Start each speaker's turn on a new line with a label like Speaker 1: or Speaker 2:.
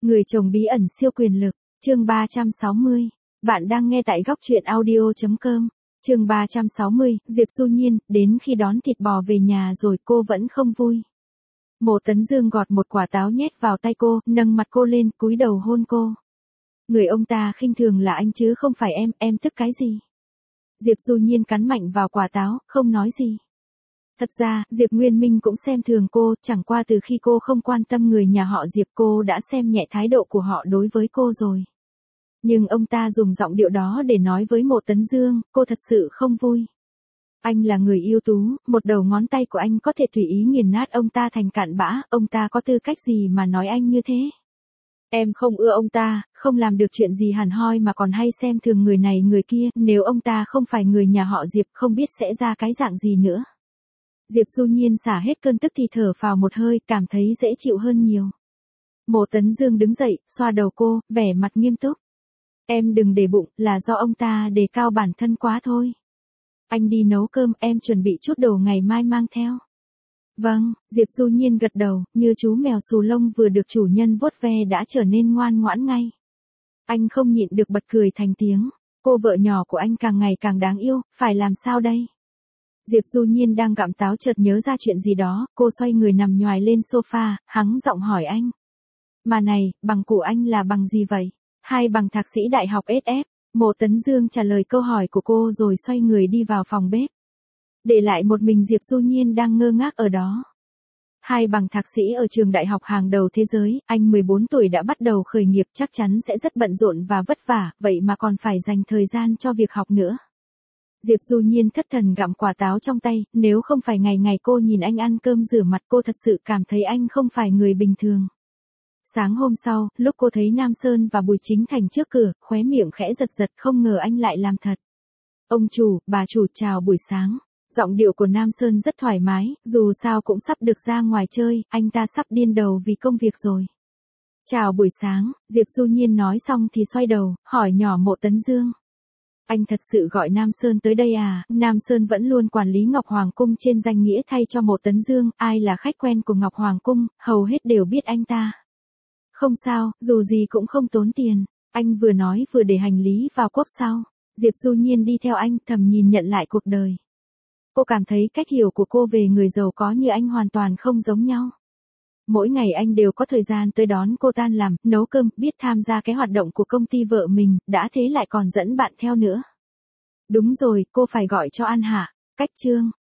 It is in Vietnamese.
Speaker 1: Người chồng bí ẩn siêu quyền lực, chương 360. Bạn đang nghe tại góc truyện audio.com. Chương 360, Diệp Du Nhiên, đến khi đón thịt bò về nhà rồi cô vẫn không vui. Mộ Tấn Dương gọt một quả táo nhét vào tay cô, nâng mặt cô lên, cúi đầu hôn cô. Người ông ta khinh thường là anh chứ không phải em tức cái gì? Diệp Du Nhiên cắn mạnh vào quả táo, không nói gì. Thật ra, Diệp Nguyên Minh cũng xem thường cô, chẳng qua từ khi cô không quan tâm người nhà họ Diệp cô đã xem nhẹ thái độ của họ đối với cô rồi. Nhưng ông ta dùng giọng điệu đó để nói với Mộ Tấn Dương, cô thật sự không vui. Anh là người ưu tú, một đầu ngón tay của anh có thể tùy ý nghiền nát ông ta thành cặn bã, ông ta có tư cách gì mà nói anh như thế? Em không ưa ông ta, không làm được chuyện gì hẳn hoi mà còn hay xem thường người này người kia, nếu ông ta không phải người nhà họ Diệp không biết sẽ ra cái dạng gì nữa. Diệp Du Nhiên xả hết cơn tức thì thở phào một hơi, cảm thấy dễ chịu hơn nhiều. Mộ Tấn Dương đứng dậy, xoa đầu cô, vẻ mặt nghiêm túc. Em đừng để bụng, là do ông ta đề cao bản thân quá thôi. Anh đi nấu cơm, em chuẩn bị chút đồ ngày mai mang theo. Vâng, Diệp Du Nhiên gật đầu, như chú mèo xù lông vừa được chủ nhân vuốt ve đã trở nên ngoan ngoãn ngay. Anh không nhịn được bật cười thành tiếng, cô vợ nhỏ của anh càng ngày càng đáng yêu, phải làm sao đây? Diệp Du Nhiên đang gặm táo chợt nhớ ra chuyện gì đó, cô xoay người nằm nhoài lên sofa, hắng giọng hỏi anh. Mà này, bằng của anh là bằng gì vậy? Hai bằng thạc sĩ đại học SF. Mộ Tấn Dương trả lời câu hỏi của cô rồi xoay người đi vào phòng bếp. Để lại một mình Diệp Du Nhiên đang ngơ ngác ở đó. Hai bằng thạc sĩ ở trường đại học hàng đầu thế giới, anh 14 tuổi đã bắt đầu khởi nghiệp chắc chắn sẽ rất bận rộn và vất vả, vậy mà còn phải dành thời gian cho việc học nữa. Diệp Du Nhiên thất thần gặm quả táo trong tay, nếu không phải ngày ngày cô nhìn anh ăn cơm rửa mặt cô thật sự cảm thấy anh không phải người bình thường. Sáng hôm sau, lúc cô thấy Nam Sơn và Bùi Chính Thành trước cửa, khóe miệng khẽ giật giật không ngờ anh lại làm thật. Ông chủ, bà chủ chào buổi sáng. Giọng điệu của Nam Sơn rất thoải mái, dù sao cũng sắp được ra ngoài chơi, anh ta sắp điên đầu vì công việc rồi. Chào buổi sáng, Diệp Du Nhiên nói xong thì xoay đầu, hỏi nhỏ Mộ Tấn Dương. Anh thật sự gọi Nam Sơn tới đây à? Nam Sơn vẫn luôn quản lý Ngọc Hoàng Cung trên danh nghĩa thay cho Mộ Tấn Dương, ai là khách quen của Ngọc Hoàng Cung, hầu hết đều biết anh ta. Không sao, dù gì cũng không tốn tiền. Anh vừa nói vừa để hành lý vào cốp sau. Diệp Du Nhiên đi theo anh thầm nhìn nhận lại cuộc đời. Cô cảm thấy cách hiểu của cô về người giàu có như anh hoàn toàn không giống nhau. Mỗi ngày anh đều có thời gian tới đón cô tan làm, nấu cơm, biết tham gia cái hoạt động của công ty vợ mình, đã thế lại còn dẫn bạn theo nữa. Đúng rồi, cô phải gọi cho An Hạ. Cách chương.